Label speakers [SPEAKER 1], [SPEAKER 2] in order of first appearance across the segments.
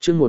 [SPEAKER 1] chương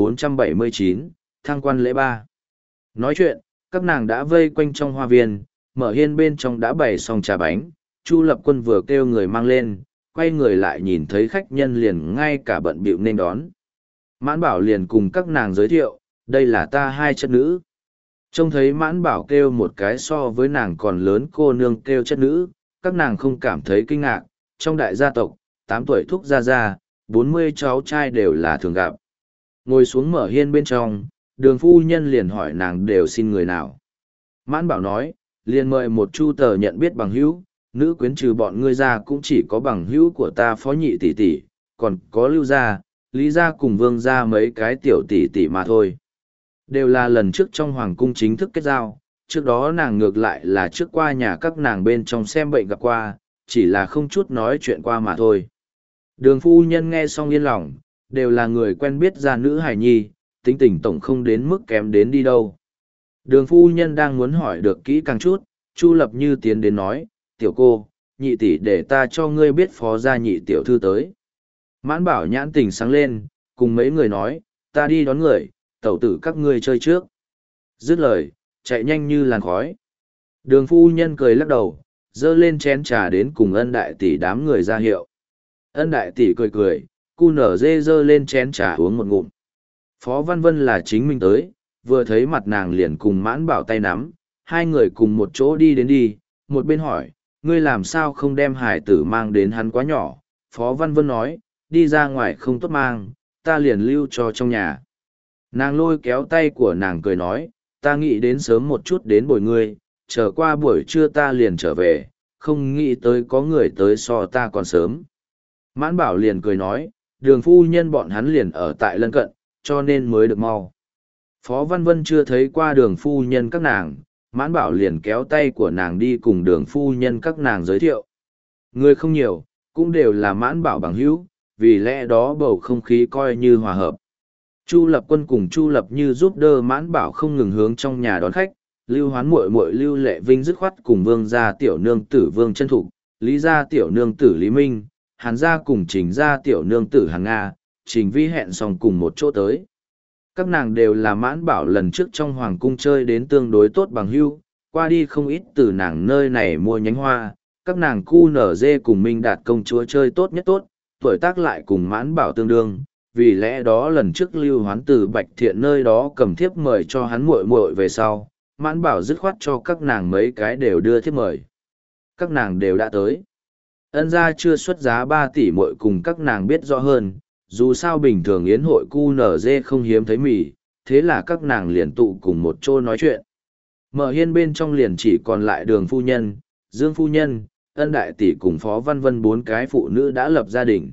[SPEAKER 1] 1479, thăng quan lễ 3. Nói chuyện, các nàng đã vây quanh trong hoa viên, Mở Hiên bên trong đã bày xong trà bánh, Chu Lập Quân vừa kêu người mang lên, quay người lại nhìn thấy khách nhân liền ngay cả bận bịu nên đón. Mãn Bảo liền cùng các nàng giới thiệu, đây là ta hai chất nữ. Trông thấy Mãn Bảo kêu một cái so với nàng còn lớn cô nương kêu chất nữ, các nàng không cảm thấy kinh ngạc, trong đại gia tộc, 8 tuổi thúc gia, 40 cháu trai đều là thường gặp. Ngồi xuống Mở Hiên bên trong, Đường phu nhân liền hỏi nàng đều xin người nào. Mãn Bảo nói, liền mời một chu tờ nhận biết bằng hữu, nữ quyến trừ bọn ngươi ra cũng chỉ có bằng hữu của ta phó nhị tỷ tỷ, còn có Lưu gia, Lý gia cùng Vương gia mấy cái tiểu tỷ tỷ mà thôi. Đều là lần trước trong hoàng cung chính thức kết giao, trước đó nàng ngược lại là trước qua nhà các nàng bên trong xem bệnh gặp qua, chỉ là không chút nói chuyện qua mà thôi. Đường phu nhân nghe xong yên lòng, đều là người quen biết gia nữ hài nhi, tính tình tổng không đến mức kém đến đi đâu. Đường phu nhân đang muốn hỏi được kỹ càng chút, Chu Lập Như tiến đến nói, tiểu cô, nhị tỷ để ta cho ngươi biết phó gia nhị tiểu thư tới. Mãn Bảo nhãn tình sáng lên, cùng mấy người nói, ta đi đón người, tẩu tử các ngươi chơi trước. Dứt lời, chạy nhanh như làn khói. Đường phu nhân cười lắc đầu, dơ lên chén trà đến cùng Ân đại tỷ đám người ra hiệu. Ân đại tỷ cười cười, cu nở dê dơ lên chén trà uống một ngụm. Phó Văn Vân là chính mình tới, vừa thấy mặt nàng liền cùng Mãn Bảo tay nắm, hai người cùng một chỗ đi đến đi, một bên hỏi, ngươi làm sao không đem hải tử mang đến hắn quá nhỏ. Phó Văn Vân nói, đi ra ngoài không tốt mang, ta liền lưu cho trong nhà. Nàng lôi kéo tay của nàng cười nói, ta nghĩ đến sớm một chút đến bồi ngươi, chờ qua buổi trưa ta liền trở về, không nghĩ tới có người tới so ta còn sớm. Mãn Bảo liền cười nói, Đường phu nhân bọn hắn liền ở tại lân cận, cho nên mới được mau. Phó Văn Vân chưa thấy qua Đường phu nhân các nàng, Mãn Bảo liền kéo tay của nàng đi cùng Đường phu nhân các nàng giới thiệu. Người không nhiều, cũng đều là Mãn Bảo bằng hữu, vì lẽ đó bầu không khí coi như hòa hợp. Chu Lập Quân cùng Chu Lập Như giúp đỡ Mãn Bảo không ngừng hướng trong nhà đón khách, Lưu Hoán muội muội Lưu Lệ Vinh dứt khoát cùng Vương gia tiểu nương tử Vương Chân Thục, Lý gia tiểu nương tử Lý Minh, Hàn gia cùng Trình gia tiểu nương tử Hàn Nga, Trình Vi hẹn xong cùng một chỗ tới. Các nàng đều là Mãn Bảo lần trước trong hoàng cung chơi đến tương đối tốt bằng hữu, qua đi không ít từ nàng nơi này mua nhánh hoa, các nàng cu nở dê cùng Minh Đạt công chúa chơi tốt nhất tốt, tuổi tác lại cùng Mãn Bảo tương đương, vì lẽ đó lần trước Lưu Hoán từ Bạch Thiện nơi đó cầm thiếp mời cho hắn muội muội về sau, Mãn Bảo dứt khoát cho các nàng mấy cái đều đưa thiếp mời. Các nàng đều đã tới. Ân gia chưa xuất giá 3 tỷ muội cùng các nàng biết rõ hơn, dù sao bình thường yến hội cu nở dê không hiếm thấy mì, thế là các nàng liền tụ cùng một chỗ nói chuyện. Mở Hiên bên trong liền chỉ còn lại Đường phu nhân, Dương phu nhân, Ân đại tỷ cùng Phó Văn Vân 4 cái phụ nữ đã lập gia đình.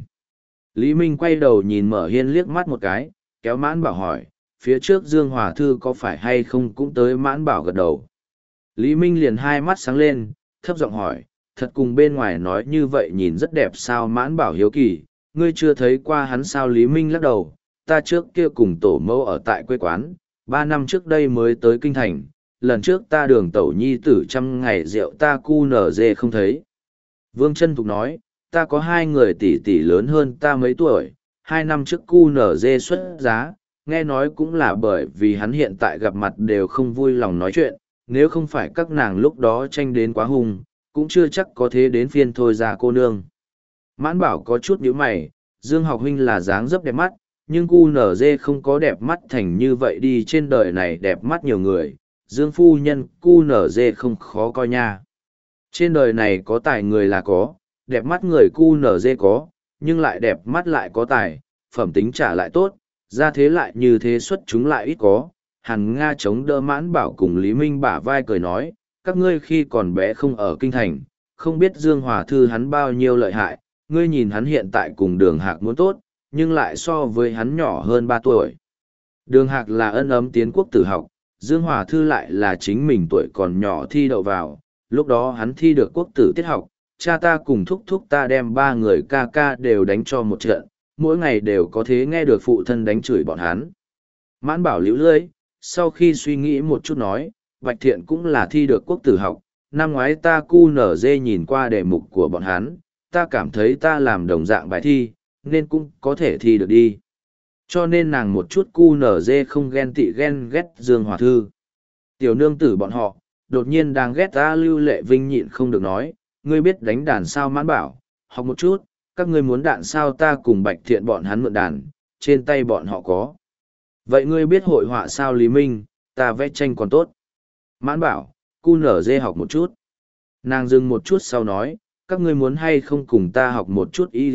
[SPEAKER 1] Lý Minh quay đầu nhìn Mở Hiên liếc mắt một cái, kéo Mãn Bảo hỏi, phía trước Dương Hòa Thư có phải hay không cũng tới. Mãn Bảo gật đầu. Lý Minh liền hai mắt sáng lên, thấp giọng hỏi, thật cùng bên ngoài nói như vậy nhìn rất đẹp sao? Mãn Bảo hiếu kỳ, ngươi chưa thấy qua hắn sao? Lý Minh lắc đầu, ta trước kia cùng tổ mẫu ở tại quê quán, 3 năm trước đây mới tới kinh thành, lần trước ta Đường tẩu nhi tử 100 ngày rượu ta cu nở dê không thấy. Vương Chân Thục nói, ta có 2 người tỷ tỷ lớn hơn ta mấy tuổi, 2 năm trước cu nở dê xuất giá, nghe nói cũng là bởi vì hắn hiện tại gặp mặt đều không vui lòng nói chuyện, nếu không phải các nàng lúc đó tranh đến quá hung, cũng chưa chắc có thế đến phiên thôi ra cô nương. Mãn Bảo có chút nhíu mày, Dương học huynh là dáng dấp đẹp mắt, nhưng cu nở dê không có đẹp mắt thành như vậy đi, trên đời này đẹp mắt nhiều người, Dương phu nhân cu nở dê không khó coi nha. Trên đời này có tài người là có, đẹp mắt người cu nở dê có, nhưng lại đẹp mắt lại có tài, phẩm tính trả lại tốt, ra thế lại như thế xuất chúng lại ít có. Hàn Nga chống đỡ Mãn Bảo cùng Lý Minh bả vai cười nói, các ngươi khi còn bé không ở kinh thành, không biết Dương Hòa Thư hắn bao nhiêu lợi hại, ngươi nhìn hắn hiện tại cùng Đường Hạc muốn tốt, nhưng lại so với hắn nhỏ hơn 3 tuổi. Đường Hạc là ân ấm tiến quốc tử học, Dương Hòa Thư lại là chính mình tuổi còn nhỏ thi đậu vào, lúc đó hắn thi được quốc tử tiết học, cha ta cùng thúc thúc ta đem 3 người ca ca đều đánh cho một trận, mỗi ngày đều có thế nghe được phụ thân đánh chửi bọn hắn. Mãn Bảo liễu lưỡi, sau khi suy nghĩ một chút nói, Bạch Thiện cũng là thi được quốc tử học, năm ngoái ta cu nở dê nhìn qua đề mục của bọn hắn, ta cảm thấy ta làm đồng dạng bài thi, nên cũng có thể thi được đi. Cho nên nàng một chút cu nở dê không ghen tị ghen ghét Dương Hòa Thư. Tiểu nương tử bọn họ, đột nhiên đang ghét ta Lưu Lệ Vinh nhịn không được nói, ngươi biết đánh đàn sao Mãn Bảo, học một chút, các ngươi muốn đạn sao ta cùng Bạch Thiện bọn hắn mượn đàn, trên tay bọn họ có. Vậy ngươi biết hội họa sao Lý Minh, ta vẽ tranh còn tốt. Mãn Bảo, cu nở dê học một chút. Nàng dừng một chút sau nói, các ngươi muốn hay không cùng ta học một chút y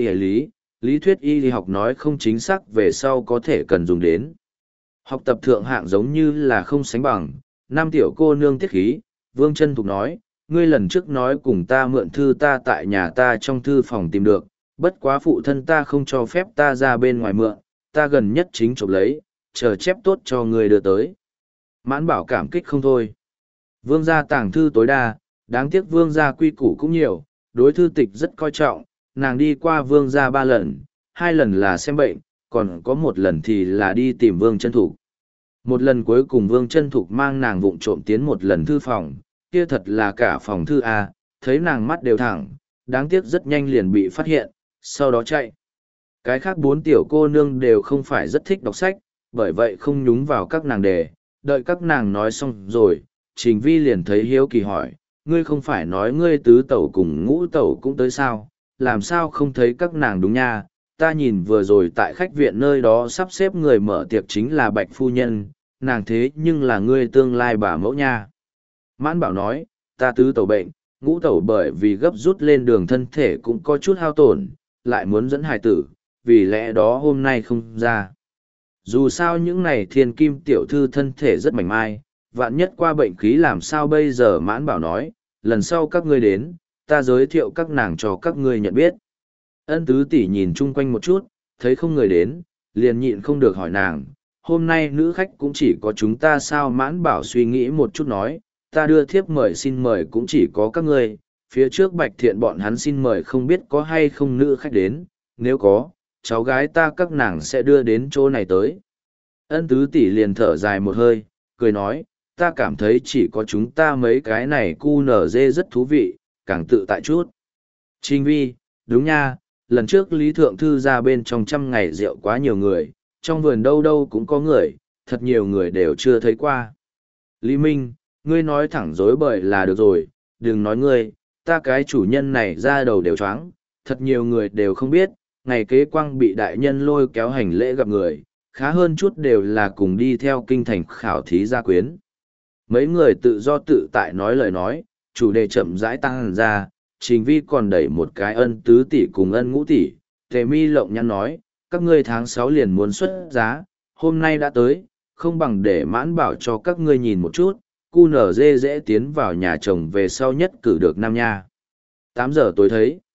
[SPEAKER 1] lý thuyết y lý học nói không chính xác về sau có thể cần dùng đến. Học tập thượng hạng giống như là không sánh bằng, nam tiểu cô nương tiết khí, Vương Chân Thục nói, ngươi lần trước nói cùng ta mượn thư ta tại nhà ta trong thư phòng tìm được, bất quá phụ thân ta không cho phép ta ra bên ngoài mượn, ta gần nhất chính chụp lấy, chờ chép tốt cho ngươi đưa tới. Mãn Bảo cảm kích không thôi. Vương gia tàng thư tối đa, đáng tiếc vương gia quy củ cũng nhiều, đối thư tịch rất coi trọng, nàng đi qua vương gia 3 lần, 2 lần là xem bệnh, còn có 1 lần thì là đi tìm Vương Chân Thục. Một lần cuối cùng Vương Chân Thục mang nàng vụng trộm tiến 1 lần thư phòng, kia thật là cả phòng thư A, thấy nàng mắt đều thẳng, đáng tiếc rất nhanh liền bị phát hiện, sau đó chạy. Cái khác 4 tiểu cô nương đều không phải rất thích đọc sách, bởi vậy không nhúng vào các nàng đề, đợi các nàng nói xong rồi, Trình Vi liền thấy hiếu kỳ hỏi, ngươi không phải nói ngươi tứ tẩu cùng ngũ tẩu cũng tới sao, làm sao không thấy các nàng đúng nha, ta nhìn vừa rồi tại khách viện nơi đó sắp xếp người mở tiệc chính là Bạch Phu Nhân, nàng thế nhưng là ngươi tương lai bà mẫu nha. Mãn Bảo nói, ta tứ tẩu bệnh, ngũ tẩu bởi vì gấp rút lên đường thân thể cũng có chút hao tổn, lại muốn dẫn hài tử, vì lẽ đó hôm nay không ra. Dù sao những này thiên kim tiểu thư thân thể rất mảnh mai, vạn nhất qua bệnh khí làm sao bây giờ. Mãn Bảo nói, lần sau các ngươi đến, ta giới thiệu các nàng cho các ngươi nhận biết. Ân tứ tỷ nhìn chung quanh một chút, thấy không người đến, liền nhịn không được hỏi nàng, hôm nay nữ khách cũng chỉ có chúng ta sao. Mãn Bảo suy nghĩ một chút nói, ta đưa thiếp mời xin mời cũng chỉ có các ngươi, phía trước Bạch Thiện bọn hắn xin mời không biết có hay không nữ khách đến, nếu có, cháu gái ta các nàng sẽ đưa đến chỗ này tới. Ân tứ tỷ liền thở dài một hơi, cười nói, ta cảm thấy chỉ có chúng ta mấy cái này cu nở dê rất thú vị, càng tự tại chút. Trình Vi, đúng nha, lần trước Lý Thượng Thư ra bên trong 100 ngày rượu quá nhiều người, trong vườn đâu đâu cũng có người, thật nhiều người đều chưa thấy qua. Lý Minh, ngươi nói thẳng dối bời là được rồi, đừng nói ngươi, ta cái chủ nhân này ra đầu đều choáng, thật nhiều người đều không biết, ngày kế quang bị đại nhân lôi kéo hành lễ gặp người, khá hơn chút đều là cùng đi theo kinh thành khảo thí gia quyến. Mấy người tự do tự tại nói lời nói, chủ đề chậm rãi tăng ra, Trình Vi còn đẩy một cái Ân tứ tỷ cùng Ân ngũ tỷ, Tề Mi lộng nhắn nói, các ngươi tháng 6 liền muốn xuất giá, hôm nay đã tới, không bằng để Mãn Bảo cho các ngươi nhìn một chút, cu nở dê dễ tiến vào nhà chồng về sau nhất cử được nam nha. 8 giờ tối thấy.